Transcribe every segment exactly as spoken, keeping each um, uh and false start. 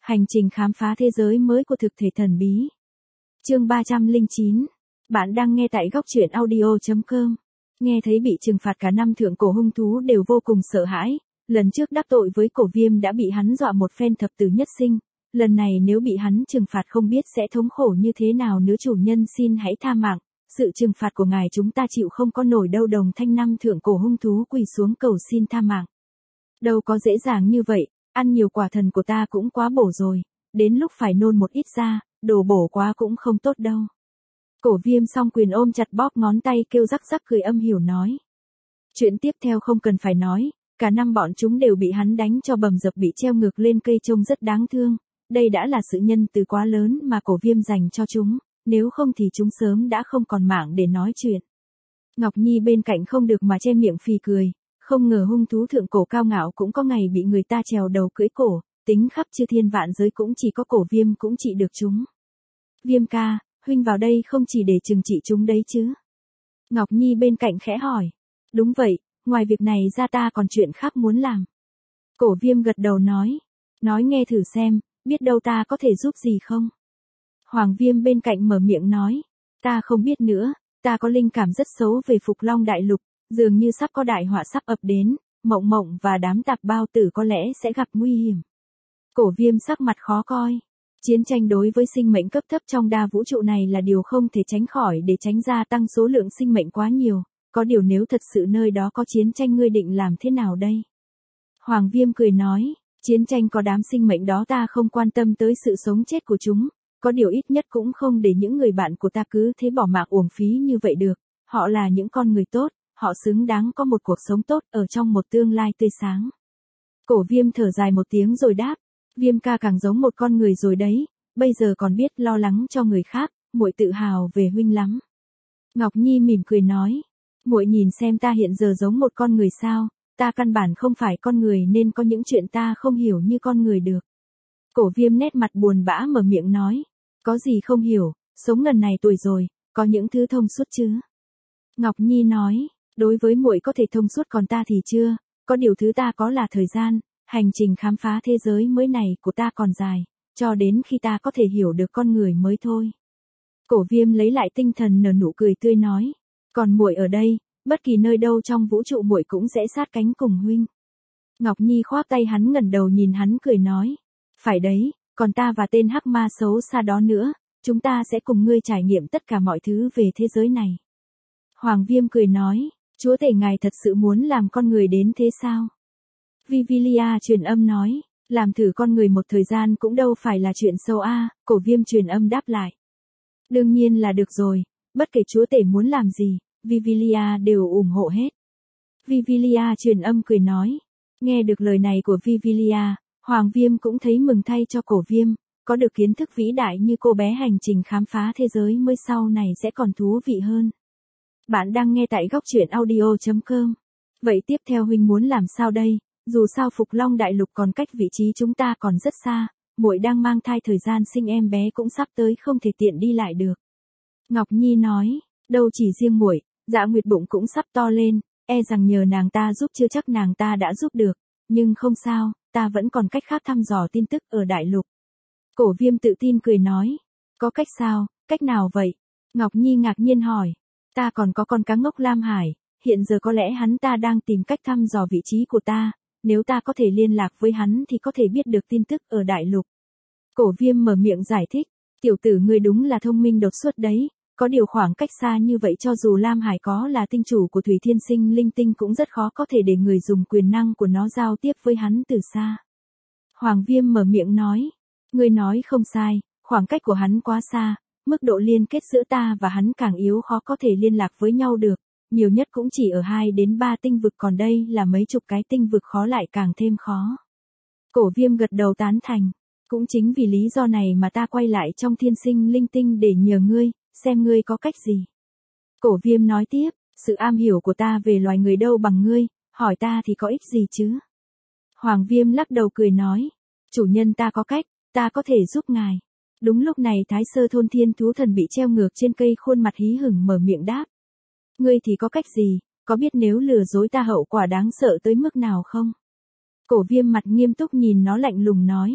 Hành trình khám phá thế giới mới của thực thể thần bí. Chương ba trăm lẻ chín. Bạn đang nghe tại góc truyện audio chấm com. Nghe thấy bị trừng phạt cả năm thượng cổ hung thú đều vô cùng sợ hãi. Lần trước đắc tội với Cổ Viêm đã bị hắn dọa một phen thập tử nhất sinh. Lần này nếu bị hắn trừng phạt không biết sẽ thống khổ như thế nào nữa. Chủ nhân xin hãy tha mạng. Sự trừng phạt của ngài chúng ta chịu không có nổi đâu. Đồng thanh năm thượng cổ hung thú quỳ xuống cầu xin tha mạng. Đâu có dễ dàng như vậy. Ăn nhiều quả thần của ta cũng quá bổ rồi, đến lúc phải nôn một ít ra, đồ bổ quá cũng không tốt đâu. Cổ Viêm song quyền ôm chặt bóp ngón tay kêu rắc rắc cười âm hiểu nói. Chuyện tiếp theo không cần phải nói, cả năm bọn chúng đều bị hắn đánh cho bầm dập bị treo ngược lên cây trông rất đáng thương, đây đã là sự nhân từ quá lớn mà Cổ Viêm dành cho chúng, nếu không thì chúng sớm đã không còn mạng để nói chuyện. Ngọc Nhi bên cạnh không được mà che miệng phì cười. Không ngờ hung thú thượng cổ cao ngạo cũng có ngày bị người ta trèo đầu cưỡi cổ, tính khắp chư thiên vạn giới cũng chỉ có Cổ Viêm cũng trị được chúng. Viêm ca, huynh vào đây không chỉ để trừng trị chúng đấy chứ? Ngọc Nhi bên cạnh khẽ hỏi. Đúng vậy, ngoài việc này ra ta còn chuyện khác muốn làm. Cổ Viêm gật đầu nói. Nói nghe thử xem, biết đâu ta có thể giúp gì không? Hoàng Viêm bên cạnh mở miệng nói. Ta không biết nữa, ta có linh cảm rất xấu về Phục Long Đại Lục. Dường như sắp có đại họa sắp ập đến, Mộng Mộng và đám tạp bao tử có lẽ sẽ gặp nguy hiểm. Cổ Viêm sắc mặt khó coi. Chiến tranh đối với sinh mệnh cấp thấp trong đa vũ trụ này là điều không thể tránh khỏi để tránh gia tăng số lượng sinh mệnh quá nhiều. Có điều nếu thật sự nơi đó có chiến tranh ngươi định làm thế nào đây? Hoàng Viêm cười nói, chiến tranh có đám sinh mệnh đó ta không quan tâm tới sự sống chết của chúng. Có điều ít nhất cũng không để những người bạn của ta cứ thế bỏ mạng uổng phí như vậy được. Họ là những con người tốt. Họ xứng đáng có một cuộc sống tốt ở trong một tương lai tươi sáng. Cổ Viêm thở dài một tiếng rồi đáp, Viêm ca càng giống một con người rồi đấy, bây giờ còn biết lo lắng cho người khác, muội tự hào về huynh lắm. Ngọc Nhi mỉm cười nói, muội nhìn xem ta hiện giờ giống một con người sao, ta căn bản không phải con người nên có những chuyện ta không hiểu như con người được. Cổ Viêm nét mặt buồn bã mở miệng nói, có gì không hiểu, sống ngần này tuổi rồi, có những thứ thông suốt chứ. Ngọc Nhi nói, đối với muội có thể thông suốt còn ta thì chưa, có điều thứ ta có là thời gian, hành trình khám phá thế giới mới này của ta còn dài, cho đến khi ta có thể hiểu được con người mới thôi. Cổ Viêm lấy lại tinh thần nở nụ cười tươi nói, còn muội ở đây, bất kỳ nơi đâu trong vũ trụ muội cũng sẽ sát cánh cùng huynh. Ngọc Nhi khoác tay hắn ngẩng đầu nhìn hắn cười nói, phải đấy, còn ta và tên hắc ma xấu xa đó nữa, chúng ta sẽ cùng ngươi trải nghiệm tất cả mọi thứ về thế giới này. Hoàng Viêm cười nói, chúa tể ngài thật sự muốn làm con người đến thế sao? Vivilia truyền âm nói, làm thử con người một thời gian cũng đâu phải là chuyện xấu a. À, Cổ Viêm truyền âm đáp lại. Đương nhiên là được rồi, bất kể chúa tể muốn làm gì, Vivilia đều ủng hộ hết. Vivilia truyền âm cười nói, nghe được lời này của Vivilia, Hoàng Viêm cũng thấy mừng thay cho Cổ Viêm, có được kiến thức vĩ đại như cô bé hành trình khám phá thế giới mới sau này sẽ còn thú vị hơn. Bạn đang nghe tại góc truyện audio chấm com. Vậy tiếp theo huynh muốn làm sao đây? Dù sao Phục Long Đại Lục còn cách vị trí chúng ta còn rất xa, muội đang mang thai thời gian sinh em bé cũng sắp tới không thể tiện đi lại được. Ngọc Nhi nói, đâu chỉ riêng muội, Dạ Nguyệt bụng cũng sắp to lên, e rằng nhờ nàng ta giúp chưa chắc nàng ta đã giúp được, nhưng không sao, ta vẫn còn cách khác thăm dò tin tức ở Đại Lục. Cổ Viêm tự tin cười nói, có cách sao, cách nào vậy? Ngọc Nhi ngạc nhiên hỏi. Ta còn có con cá ngốc Lam Hải, hiện giờ có lẽ hắn ta đang tìm cách thăm dò vị trí của ta, nếu ta có thể liên lạc với hắn thì có thể biết được tin tức ở Đại Lục. Cổ Viêm mở miệng giải thích, tiểu tử ngươi đúng là thông minh đột xuất đấy, có điều khoảng cách xa như vậy cho dù Lam Hải có là tinh chủ của Thủy Thiên Sinh linh tinh cũng rất khó có thể để người dùng quyền năng của nó giao tiếp với hắn từ xa. Hoàng Viêm mở miệng nói, ngươi nói không sai, khoảng cách của hắn quá xa. Mức độ liên kết giữa ta và hắn càng yếu khó có thể liên lạc với nhau được, nhiều nhất cũng chỉ ở hai đến ba tinh vực còn đây là mấy chục cái tinh vực khó lại càng thêm khó. Cổ Viêm gật đầu tán thành, cũng chính vì lý do này mà ta quay lại trong Thiên Sinh linh tinh để nhờ ngươi, xem ngươi có cách gì. Cổ Viêm nói tiếp, sự am hiểu của ta về loài người đâu bằng ngươi, hỏi ta thì có ích gì chứ. Hoàng Viêm lắc đầu cười nói, chủ nhân ta có cách, ta có thể giúp ngài. Đúng lúc này Thái Sơ thôn thiên thú thần bị treo ngược trên cây khuôn mặt hí hửng mở miệng đáp. Ngươi thì có cách gì, có biết nếu lừa dối ta hậu quả đáng sợ tới mức nào không? Cổ Viêm mặt nghiêm túc nhìn nó lạnh lùng nói.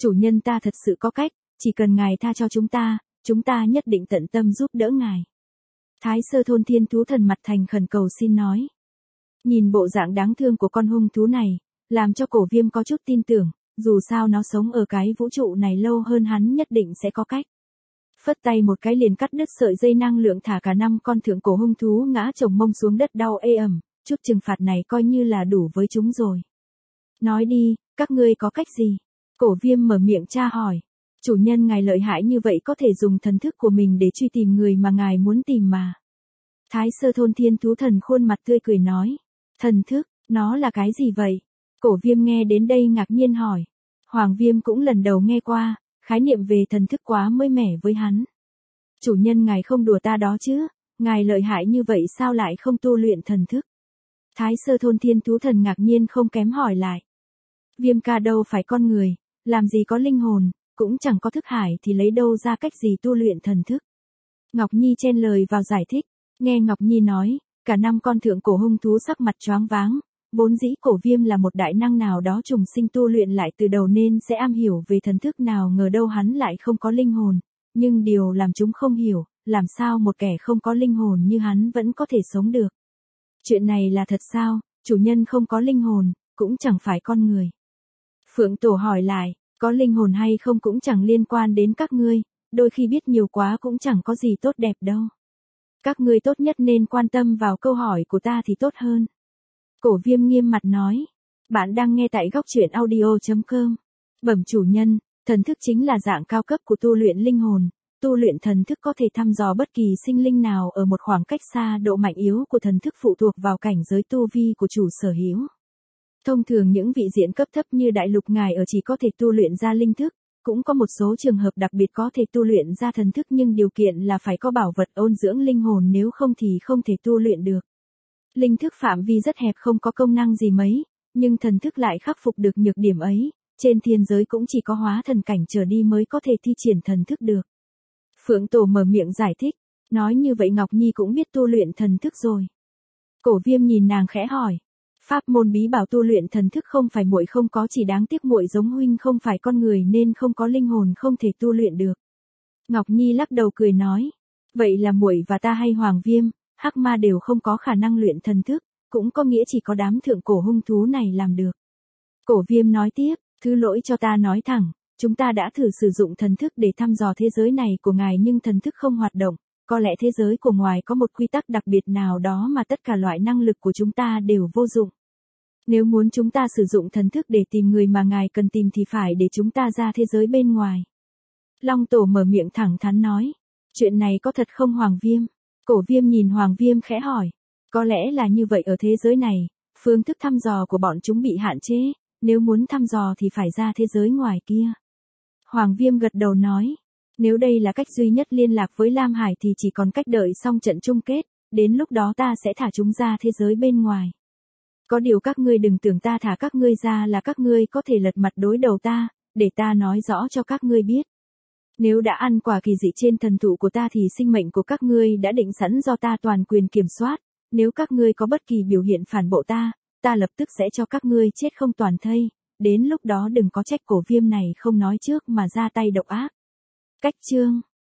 Chủ nhân ta thật sự có cách, chỉ cần ngài tha cho chúng ta, chúng ta nhất định tận tâm giúp đỡ ngài. Thái Sơ thôn thiên thú thần mặt thành khẩn cầu xin nói. Nhìn bộ dạng đáng thương của con hung thú này, làm cho Cổ Viêm có chút tin tưởng, dù sao nó sống ở cái vũ trụ này lâu hơn hắn nhất định sẽ có cách. Phất tay một cái liền cắt đứt sợi dây năng lượng thả cả năm con thượng cổ hung thú ngã chồng mông xuống đất đau ê ẩm, chút trừng phạt này coi như là đủ với chúng rồi. Nói đi, các ngươi có cách gì? Cổ Viêm mở miệng tra hỏi. Chủ nhân ngài lợi hại như vậy có thể dùng thần thức của mình để truy tìm người mà ngài muốn tìm mà. Thái Sơ thôn thiên thú thần khuôn mặt tươi cười nói. Thần thức, nó là cái gì vậy? Cổ Viêm nghe đến đây ngạc nhiên hỏi. Hoàng Viêm cũng lần đầu nghe qua, khái niệm về thần thức quá mới mẻ với hắn. Chủ nhân ngài không đùa ta đó chứ, ngài lợi hại như vậy sao lại không tu luyện thần thức? Thái Sơ thôn thiên thú thần ngạc nhiên không kém hỏi lại. Viêm ca đâu phải con người, làm gì có linh hồn, cũng chẳng có thức hải thì lấy đâu ra cách gì tu luyện thần thức. Ngọc Nhi chen lời vào giải thích, nghe Ngọc Nhi nói, cả năm con thượng cổ hung thú sắc mặt choáng váng, vốn dĩ Cổ Viêm là một đại năng nào đó trùng sinh tu luyện lại từ đầu nên sẽ am hiểu về thần thức, nào ngờ đâu hắn lại không có linh hồn, nhưng điều làm chúng không hiểu, làm sao một kẻ không có linh hồn như hắn vẫn có thể sống được. Chuyện này là thật sao, chủ nhân không có linh hồn, cũng chẳng phải con người. Phượng Tổ hỏi lại, có linh hồn hay không cũng chẳng liên quan đến các ngươi, đôi khi biết nhiều quá cũng chẳng có gì tốt đẹp đâu. Các ngươi tốt nhất nên quan tâm vào câu hỏi của ta thì tốt hơn. Cổ Viêm nghiêm mặt nói, bạn đang nghe tại góc truyện audio chấm com. Bẩm chủ nhân, thần thức chính là dạng cao cấp của tu luyện linh hồn, tu luyện thần thức có thể thăm dò bất kỳ sinh linh nào ở một khoảng cách xa, độ mạnh yếu của thần thức phụ thuộc vào cảnh giới tu vi của chủ sở hữu. Thông thường những vị diện cấp thấp như đại lục ngài ở chỉ có thể tu luyện ra linh thức, cũng có một số trường hợp đặc biệt có thể tu luyện ra thần thức nhưng điều kiện là phải có bảo vật ôn dưỡng linh hồn, nếu không thì không thể tu luyện được. Linh thức phạm vi rất hẹp không có công năng gì mấy, nhưng thần thức lại khắc phục được nhược điểm ấy, trên thiên giới cũng chỉ có hóa thần cảnh trở đi mới có thể thi triển thần thức được. Phượng Tổ mở miệng giải thích, nói như vậy Ngọc Nhi cũng biết tu luyện thần thức rồi. Cổ Viêm nhìn nàng khẽ hỏi, pháp môn bí bảo tu luyện thần thức không phải muội không có, chỉ đáng tiếc muội giống huynh không phải con người nên không có linh hồn không thể tu luyện được. Ngọc Nhi lắc đầu cười nói, vậy là muội và ta hay Hoàng Viêm, Hắc Ma đều không có khả năng luyện thần thức, cũng có nghĩa chỉ có đám thượng cổ hung thú này làm được. Cổ Viêm nói tiếp, thứ lỗi cho ta nói thẳng, chúng ta đã thử sử dụng thần thức để thăm dò thế giới này của ngài nhưng thần thức không hoạt động, có lẽ thế giới của ngoài có một quy tắc đặc biệt nào đó mà tất cả loại năng lực của chúng ta đều vô dụng. Nếu muốn chúng ta sử dụng thần thức để tìm người mà ngài cần tìm thì phải để chúng ta ra thế giới bên ngoài. Long Tổ mở miệng thẳng thắn nói, chuyện này có thật không Hoàng Viêm? Cổ Viêm nhìn Hoàng Viêm khẽ hỏi, có lẽ là như vậy, ở thế giới này, phương thức thăm dò của bọn chúng bị hạn chế, nếu muốn thăm dò thì phải ra thế giới ngoài kia. Hoàng Viêm gật đầu nói, nếu đây là cách duy nhất liên lạc với Lam Hải thì chỉ còn cách đợi xong trận chung kết, đến lúc đó ta sẽ thả chúng ra thế giới bên ngoài. Có điều các ngươi đừng tưởng ta thả các ngươi ra là các ngươi có thể lật mặt đối đầu ta, để ta nói rõ cho các ngươi biết. Nếu đã ăn quả kỳ dị trên thần thụ của ta thì sinh mệnh của các ngươi đã định sẵn do ta toàn quyền kiểm soát, nếu các ngươi có bất kỳ biểu hiện phản bội ta, ta lập tức sẽ cho các ngươi chết không toàn thây, đến lúc đó đừng có trách Cổ Viêm này không nói trước mà ra tay độc ác. Cách chương